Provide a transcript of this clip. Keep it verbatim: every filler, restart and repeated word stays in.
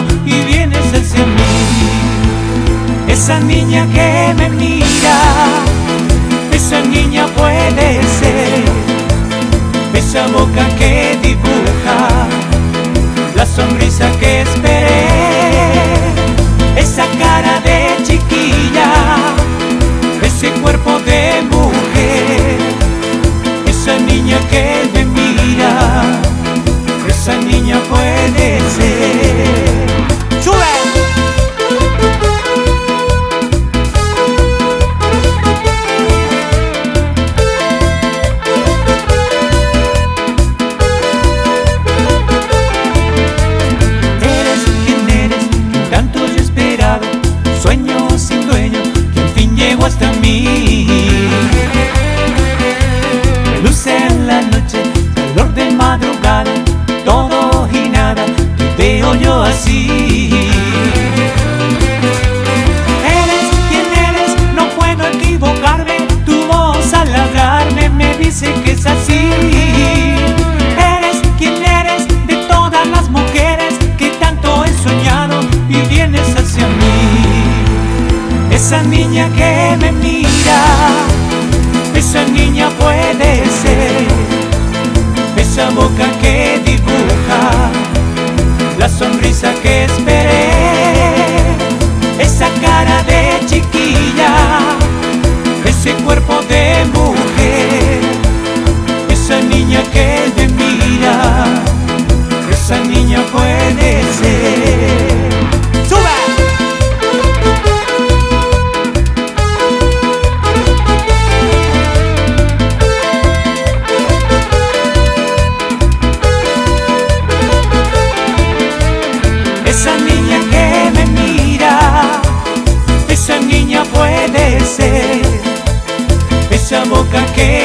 y vienes hacia mí. Esa niña que me mira, esa niña puede ser, esa boca que dibuja la sonrisa que esperé, esa cara de chiquilla, ese cuerpo de mujer, esa niña que me mira, esa niña puede ser. ¡Sube! Sueño sin dueño, que al fin llegó hasta mí. Luz en la noche, calor de madrugada, todo y nada, te veo yo así. Eres quien eres, no puedo equivocarme, tu voz al hablarme me dice que es así. Eres quien eres, de todas las mujeres que tanto he soñado y vienes hacia mí. Esa niña que me mira, esa niña puede ser, esa boca que dibuja la sonrisa que esperé, esa cara de chiquilla, ese cuerpo de mujer, esa niña que me mira, esa niña puede ser. Esa niña que me mira, esa niña puede ser, esa boca que